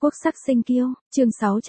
Quốc sắc sinh kiêu, chương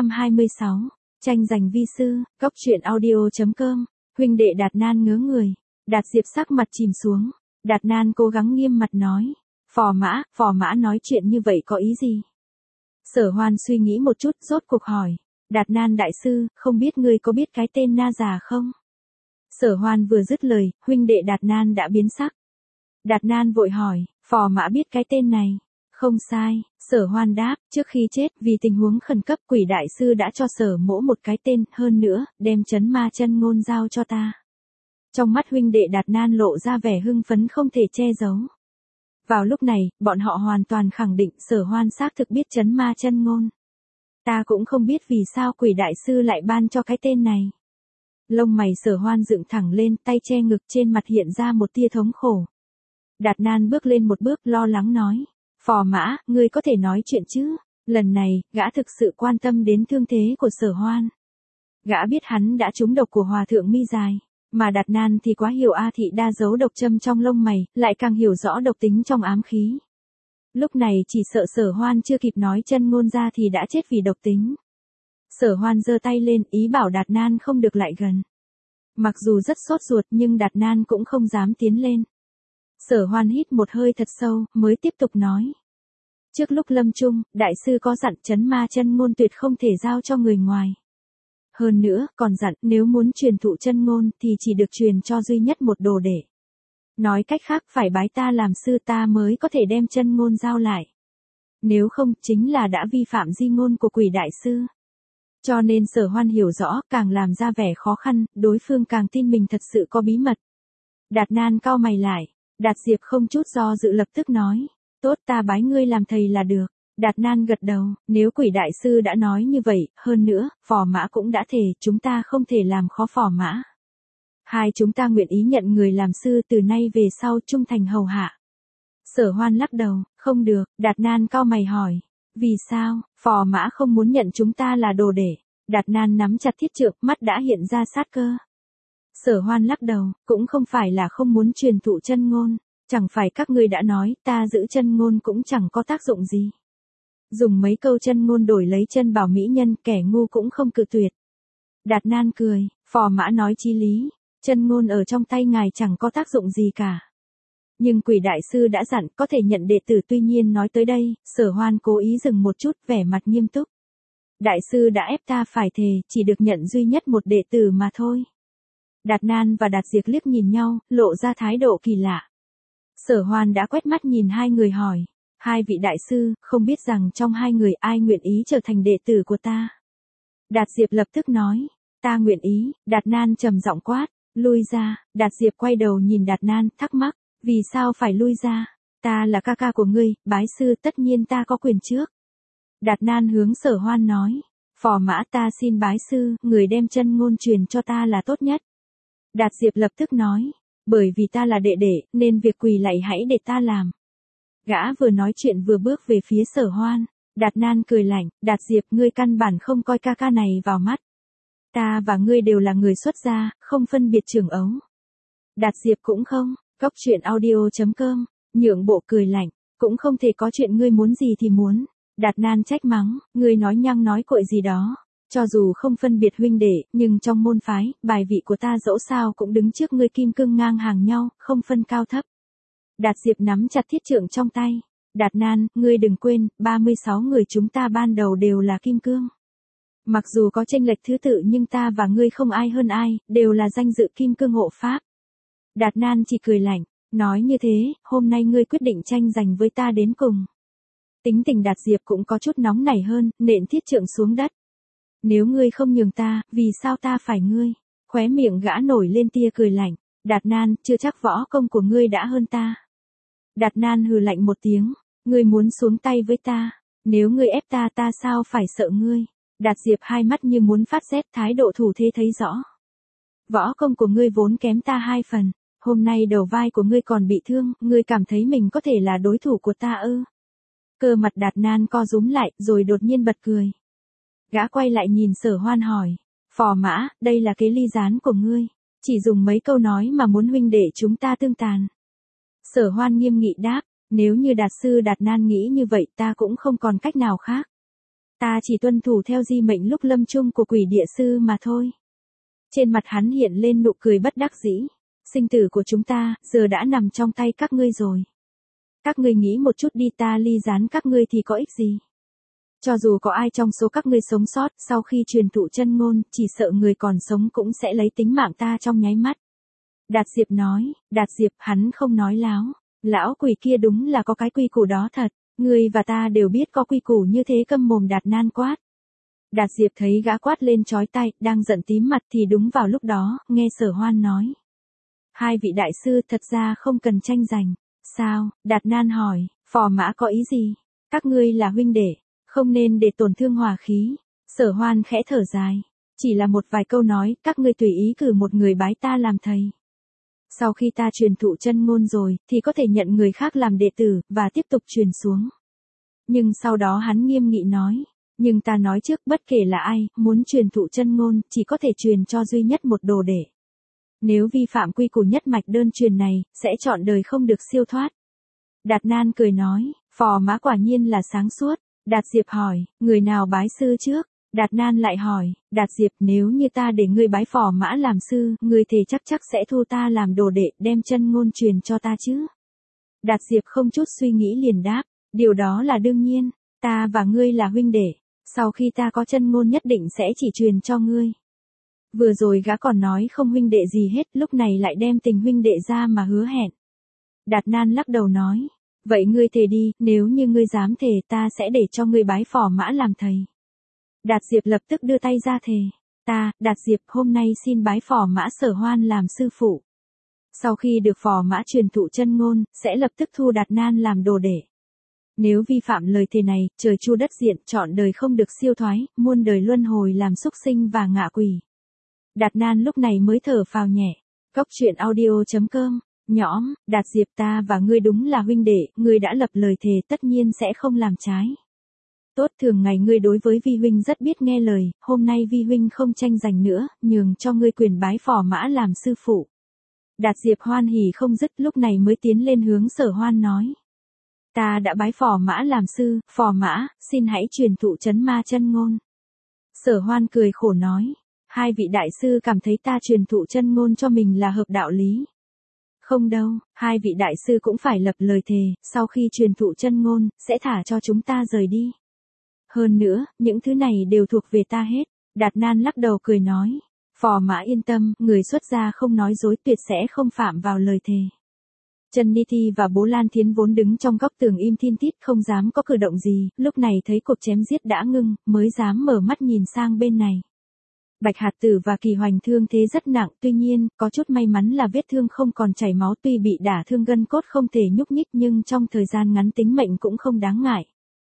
626, tranh giành vi sư, góc truyện audio.com, huynh đệ Đạt Nan ngớ người, Đạt Diệp sắc mặt chìm xuống, Đạt Nan cố gắng nghiêm mặt nói, phò mã nói chuyện như vậy có ý gì? Sở Hoan suy nghĩ một chút rốt cuộc hỏi, Đạt Nan đại sư, không biết ngươi có biết cái tên Na già không? Sở Hoan vừa dứt lời, huynh đệ Đạt Nan đã biến sắc. Đạt Nan vội hỏi, phò mã biết cái tên này. Không sai, Sở Hoan đáp, trước khi chết vì tình huống khẩn cấp Quỷ đại sư đã cho Sở mỗ một cái tên, hơn nữa, đem chấn ma chân ngôn giao cho ta. Trong mắt huynh đệ Đạt Nan lộ ra vẻ hưng phấn không thể che giấu. Vào lúc này, bọn họ hoàn toàn khẳng định Sở Hoan xác thực biết chấn ma chân ngôn. Ta cũng không biết vì sao Quỷ đại sư lại ban cho cái tên này. Lông mày Sở Hoan dựng thẳng lên, tay che ngực, trên mặt hiện ra một tia thống khổ. Đạt Nan bước lên một bước lo lắng nói. Phò mã, ngươi có thể nói chuyện chứ? Lần này, gã thực sự quan tâm đến thương thế của Sở Hoan. Gã biết hắn đã trúng độc của hòa thượng mi dài, mà Đạt Nan thì quá hiểu A Thị đa giấu độc châm trong lông mày, lại càng hiểu rõ độc tính trong ám khí. Lúc này chỉ sợ Sở Hoan chưa kịp nói chân ngôn ra thì đã chết vì độc tính. Sở Hoan giơ tay lên ý bảo Đạt Nan không được lại gần. Mặc dù rất sốt ruột nhưng Đạt Nan cũng không dám tiến lên. Sở Hoan hít một hơi thật sâu, mới tiếp tục nói. Trước lúc lâm chung, đại sư có dặn chấn ma chân ngôn tuyệt không thể giao cho người ngoài. Hơn nữa, còn dặn nếu muốn truyền thụ chân ngôn thì chỉ được truyền cho duy nhất một đồ đệ. Nói cách khác phải bái ta làm sư ta mới có thể đem chân ngôn giao lại. Nếu không chính là đã vi phạm di ngôn của Quỷ đại sư. Cho nên Sở Hoan hiểu rõ, càng làm ra vẻ khó khăn, đối phương càng tin mình thật sự có bí mật. Đạt Nan cau mày lại. Đạt Diệp không chút do dự lập tức nói, tốt ta bái ngươi làm thầy là được. Đạt Nan gật đầu, nếu Quỷ đại sư đã nói như vậy, hơn nữa, phò mã cũng đã thề, chúng ta không thể làm khó phò mã. Hai chúng ta nguyện ý nhận người làm sư từ nay về sau trung thành hầu hạ. Sở Hoan lắc đầu, không được, Đạt Nan cau mày hỏi, vì sao, phò mã không muốn nhận chúng ta là đồ đệ. Đạt Nan nắm chặt thiết trượng, mắt đã hiện ra sát cơ. Sở Hoan lắc đầu, cũng không phải là không muốn truyền thụ chân ngôn, chẳng phải các ngươi đã nói, ta giữ chân ngôn cũng chẳng có tác dụng gì. Dùng mấy câu chân ngôn đổi lấy chân bảo mỹ nhân, kẻ ngu cũng không cự tuyệt. Đạt Nan cười, phò mã nói chí lý, chân ngôn ở trong tay ngài chẳng có tác dụng gì cả. Nhưng Quỷ đại sư đã dặn có thể nhận đệ tử, tuy nhiên nói tới đây, Sở Hoan cố ý dừng một chút, vẻ mặt nghiêm túc. Đại sư đã ép ta phải thề, chỉ được nhận duy nhất một đệ tử mà thôi. Đạt Nan và Đạt Diệp liếc nhìn nhau, lộ ra thái độ kỳ lạ. Sở Hoan đã quét mắt nhìn hai người hỏi, hai vị đại sư, không biết rằng trong hai người ai nguyện ý trở thành đệ tử của ta? Đạt Diệp lập tức nói, ta nguyện ý. Đạt Nan trầm giọng quát, lui ra. Đạt Diệp quay đầu nhìn Đạt Nan, thắc mắc, vì sao phải lui ra? Ta là ca ca của ngươi, bái sư, tất nhiên ta có quyền trước. Đạt Nan hướng Sở Hoan nói, phò mã ta xin bái sư, người đem chân ngôn truyền cho ta là tốt nhất. Đạt Diệp lập tức nói, bởi vì ta là đệ đệ, nên việc quỳ lạy hãy để ta làm. Gã vừa nói chuyện vừa bước về phía Sở Hoan. Đạt Nan cười lạnh, Đạt Diệp, ngươi căn bản không coi ca ca này vào mắt. Ta và ngươi đều là người xuất gia, không phân biệt trưởng ấu. Đạt Diệp cũng không. Góc truyện audio.com, nhượng bộ cười lạnh, cũng không thể có chuyện ngươi muốn gì thì muốn. Đạt Nan trách mắng, ngươi nói nhăng nói cội gì đó. Cho dù không phân biệt huynh đệ, nhưng trong môn phái, bài vị của ta dẫu sao cũng đứng trước ngươi kim cương ngang hàng nhau, không phân cao thấp. Đạt Diệp nắm chặt thiết trượng trong tay. Đạt Nan, ngươi đừng quên, 36 người chúng ta ban đầu đều là kim cương. Mặc dù có chênh lệch thứ tự nhưng ta và ngươi không ai hơn ai, đều là danh dự kim cương hộ pháp. Đạt Nan chỉ cười lạnh, nói như thế, hôm nay ngươi quyết định tranh giành với ta đến cùng. Tính tình Đạt Diệp cũng có chút nóng nảy hơn, nện thiết trượng xuống đất. Nếu ngươi không nhường ta, vì sao ta phải ngươi? Khóe miệng gã nổi lên tia cười lạnh, Đạt Nan, chưa chắc võ công của ngươi đã hơn ta. Đạt Nan hừ lạnh một tiếng, ngươi muốn xuống tay với ta, nếu ngươi ép ta ta sao phải sợ ngươi? Đạt Diệp hai mắt như muốn phát rét, thái độ thủ thế thấy rõ. Võ công của ngươi vốn kém ta 2 phần, hôm nay đầu vai của ngươi còn bị thương, ngươi cảm thấy mình có thể là đối thủ của ta ư? Cơ mặt Đạt Nan co rúm lại, rồi đột nhiên bật cười. Gã quay lại nhìn Sở Hoan hỏi, phò mã, đây là kế ly gián của ngươi, chỉ dùng mấy câu nói mà muốn huynh đệ chúng ta tương tàn. Sở Hoan nghiêm nghị đáp, nếu như Đạt sư Đạt Nan nghĩ như vậy ta cũng không còn cách nào khác. Ta chỉ tuân thủ theo di mệnh lúc lâm chung của quỷ địa sư mà thôi. Trên mặt hắn hiện lên nụ cười bất đắc dĩ. Sinh tử của chúng ta, giờ đã nằm trong tay các ngươi rồi. Các ngươi nghĩ một chút đi, ta ly gián các ngươi thì có ích gì? Cho dù có ai trong số các ngươi sống sót, sau khi truyền thụ chân ngôn, chỉ sợ người còn sống cũng sẽ lấy tính mạng ta trong nháy mắt. Đạt Diệp nói, Đạt Diệp, hắn không nói láo. Lão quỷ kia đúng là có cái quy củ đó thật. Ngươi và ta đều biết có quy củ như thế, câm mồm. Đạt Nan quát. Đạt Diệp thấy gã quát lên chói tai, đang giận tím mặt thì đúng vào lúc đó, nghe Sở Hoan nói. Hai vị đại sư thật ra không cần tranh giành. Sao? Đạt Nan hỏi, Phò Mã có ý gì? Các ngươi là huynh đệ, không nên để tổn thương hòa khí. Sở Hoan khẽ thở dài. Chỉ là một vài câu nói, các ngươi tùy ý cử một người bái ta làm thầy. Sau khi ta truyền thụ chân ngôn rồi, thì có thể nhận người khác làm đệ tử, và tiếp tục truyền xuống. Nhưng sau đó hắn nghiêm nghị nói. Nhưng ta nói trước, bất kể là ai, muốn truyền thụ chân ngôn, chỉ có thể truyền cho duy nhất một đồ đệ. Nếu vi phạm quy củ nhất mạch đơn truyền này, sẽ trọn đời không được siêu thoát. Đạt Nan cười nói, Phò Mã quả nhiên là sáng suốt. Đạt Diệp hỏi, người nào bái sư trước? Đạt Nan lại hỏi, Đạt Diệp, nếu như ta để ngươi bái Phò Mã làm sư, ngươi thề chắc sẽ thu ta làm đồ đệ, đem chân ngôn truyền cho ta chứ? Đạt Diệp không chút suy nghĩ liền đáp, điều đó là đương nhiên, ta và ngươi là huynh đệ, sau khi ta có chân ngôn nhất định sẽ chỉ truyền cho ngươi. Vừa rồi gã còn nói không huynh đệ gì hết, lúc này lại đem tình huynh đệ ra mà hứa hẹn. Đạt Nan lắc đầu nói, vậy ngươi thề đi, nếu như ngươi dám thề ta sẽ để cho ngươi bái Phò Mã làm thầy. Đạt Diệp lập tức đưa tay ra thề, ta, Đạt Diệp hôm nay xin bái Phò Mã Sở Hoan làm sư phụ. Sau khi được Phò Mã truyền thụ chân ngôn, sẽ lập tức thu Đạt Nan làm đồ đệ. Nếu vi phạm lời thề này, trời chu đất diện, trọn đời không được siêu thoái, muôn đời luân hồi làm súc sinh và ngạ quỷ. Đạt Nan lúc này mới thở phào nhẹ. Cốc truyện audio.com. Nhõm, Đạt Diệp, ta và ngươi đúng là huynh đệ, ngươi đã lập lời thề tất nhiên sẽ không làm trái. Tốt, thường ngày ngươi đối với vi huynh rất biết nghe lời, hôm nay vi huynh không tranh giành nữa, nhường cho ngươi quyền bái Phò Mã làm sư phụ. Đạt Diệp hoan hỉ không dứt, lúc này mới tiến lên hướng Sở Hoan nói. Ta đã bái Phò Mã làm sư, Phò Mã, xin hãy truyền thụ chấn ma chân ngôn. Sở Hoan cười khổ nói, hai vị đại sư cảm thấy ta truyền thụ chân ngôn cho mình là hợp đạo lý. Không đâu, hai vị đại sư cũng phải lập lời thề, sau khi truyền thụ chân ngôn, sẽ thả cho chúng ta rời đi. Hơn nữa, những thứ này đều thuộc về ta hết. Đạt Nan lắc đầu cười nói, Phò Mã yên tâm, người xuất gia không nói dối, tuyệt sẽ không phạm vào lời thề. Trần Ni Thi và Bố Lan Thiến vốn đứng trong góc tường im thin tít không dám có cử động gì, lúc này thấy cuộc chém giết đã ngưng, mới dám mở mắt nhìn sang bên này. Bạch Hạt Tử và Kỳ Hoành thương thế rất nặng, tuy nhiên, có chút may mắn là vết thương không còn chảy máu, tuy bị đả thương gân cốt không thể nhúc nhích nhưng trong thời gian ngắn tính mệnh cũng không đáng ngại.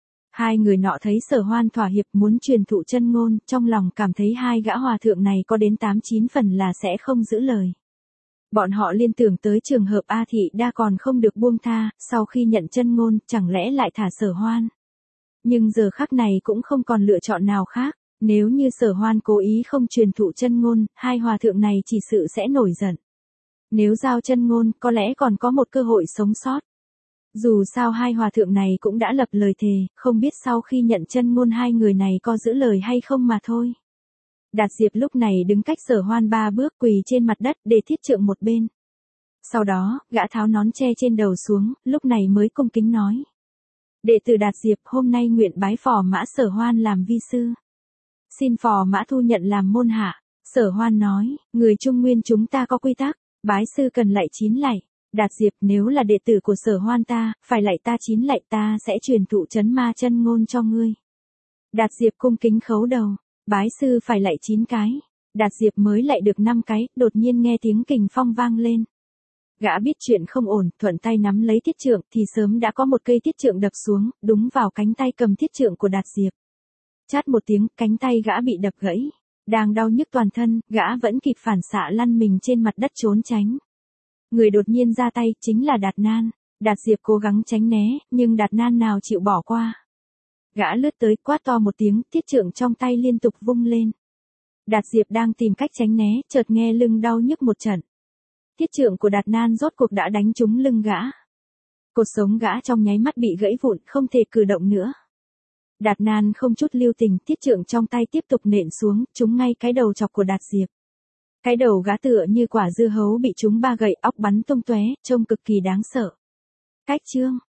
Hai người nọ thấy Sở Hoan thỏa hiệp muốn truyền thụ chân ngôn, trong lòng cảm thấy hai gã hòa thượng này có đến 8-9 phần là sẽ không giữ lời. Bọn họ liên tưởng tới trường hợp A Thị Đa còn không được buông tha, sau khi nhận chân ngôn, chẳng lẽ lại thả Sở Hoan. Nhưng giờ khắc này cũng không còn lựa chọn nào khác, nếu như Sở Hoan cố ý không truyền thụ chân ngôn, hai hòa thượng này chỉ sự sẽ nổi giận. Nếu giao chân ngôn, có lẽ còn có một cơ hội sống sót. Dù sao hai hòa thượng này cũng đã lập lời thề, không biết sau khi nhận chân ngôn hai người này có giữ lời hay không mà thôi. Đạt Diệp lúc này đứng cách Sở Hoan 3 bước, quỳ trên mặt đất để thiết trượng một bên. Sau đó, gã tháo nón che trên đầu xuống, lúc này mới cung kính nói. Đệ tử Đạt Diệp hôm nay nguyện bái Phò Mã Sở Hoan làm vi sư. Xin Phò Mã thu nhận làm môn hạ. Sở Hoan nói, người Trung Nguyên chúng ta có quy tắc, bái sư cần lạy 9 lạy. Đạt Diệp, nếu là đệ tử của Sở Hoan ta, phải lạy ta 9 lạy, ta sẽ truyền thụ chấn ma chân ngôn cho ngươi. Đạt Diệp cung kính khấu đầu, bái sư phải lạy 9 cái. Đạt Diệp mới lạy được 5 cái, đột nhiên nghe tiếng kình phong vang lên. Gã biết chuyện không ổn, thuận tay nắm lấy thiết trượng thì sớm đã có một cây thiết trượng đập xuống, đúng vào cánh tay cầm thiết trượng của Đạt Diệp. Chát một tiếng, cánh tay gã bị đập gãy. Đang đau nhức toàn thân, gã vẫn kịp phản xạ lăn mình trên mặt đất trốn tránh. Người đột nhiên ra tay chính là Đạt Nan. Đạt Diệp cố gắng tránh né, nhưng Đạt Nan nào chịu bỏ qua. Gã lướt tới, quát to một tiếng, thiết trượng trong tay liên tục vung lên. Đạt Diệp đang tìm cách tránh né, chợt nghe lưng đau nhức một trận. Thiết trượng của Đạt Nan rốt cuộc đã đánh trúng lưng gã. Cột sống gã trong nháy mắt bị gãy vụn, không thể cử động nữa. Đạt Nan không chút lưu tình, thiết trượng trong tay tiếp tục nện xuống, trúng ngay cái đầu chọc của Đạt Diệp. Cái đầu gã tựa như quả dưa hấu bị trúng 3 gậy óc bắn tung tóe, trông cực kỳ đáng sợ. Cách chương